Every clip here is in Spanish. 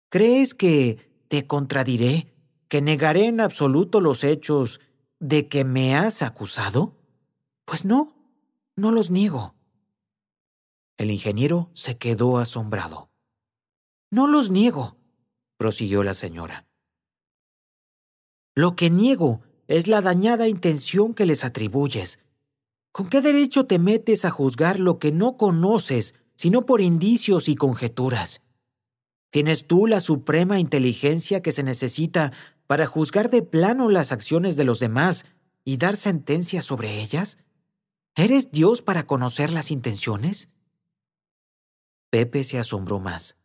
¿Crees que te contradiré, que negaré en absoluto los hechos de que me has acusado? Pues no, no los niego. El ingeniero se quedó asombrado. No los niego, prosiguió la señora. Lo que niego es la dañada intención que les atribuyes. ¿Con qué derecho te metes a juzgar lo que no conoces, sino por indicios y conjeturas? ¿Tienes tú la suprema inteligencia que se necesita para juzgar de plano las acciones de los demás y dar sentencias sobre ellas? ¿Eres Dios para conocer las intenciones? Pepe se asombró más.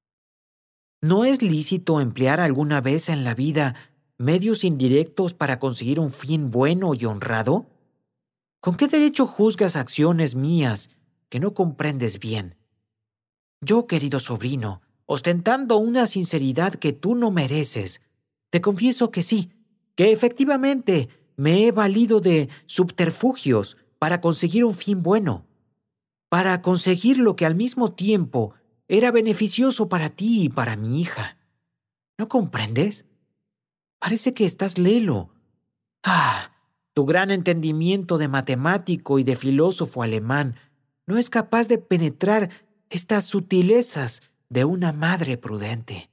¿No es lícito emplear alguna vez en la vida medios indirectos para conseguir un fin bueno y honrado? ¿Con qué derecho juzgas acciones mías que no comprendes bien? Yo, querido sobrino, ostentando una sinceridad que tú no mereces, te confieso que sí, que efectivamente me he valido de subterfugios para conseguir un fin bueno, para conseguir lo que al mismo tiempo era beneficioso para ti y para mi hija. ¿No comprendes? Parece que estás lelo. Ah, tu gran entendimiento de matemático y de filósofo alemán no es capaz de penetrar estas sutilezas de una madre prudente.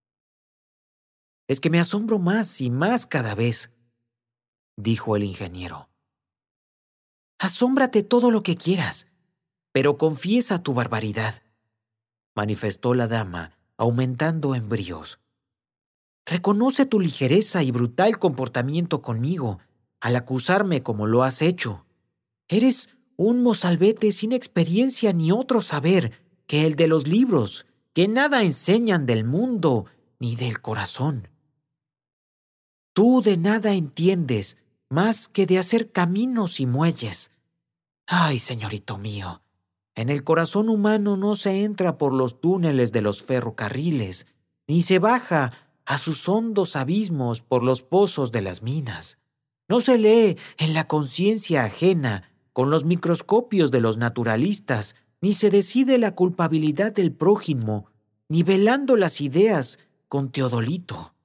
Es que me asombro más y más cada vez, dijo el ingeniero. Asómbrate todo lo que quieras, pero confiesa tu barbaridad, manifestó la dama, aumentando en bríos. Reconoce tu ligereza y brutal comportamiento conmigo al acusarme como lo has hecho. Eres un mozalbete sin experiencia ni otro saber que el de los libros, que nada enseñan del mundo ni del corazón. Tú de nada entiendes más que de hacer caminos y muelles. Ay, señorito mío, en el corazón humano no se entra por los túneles de los ferrocarriles, ni se baja a sus hondos abismos por los pozos de las minas. No se lee en la conciencia ajena con los microscopios de los naturalistas, ni se decide la culpabilidad del prójimo, ni velando las ideas con Teodolito.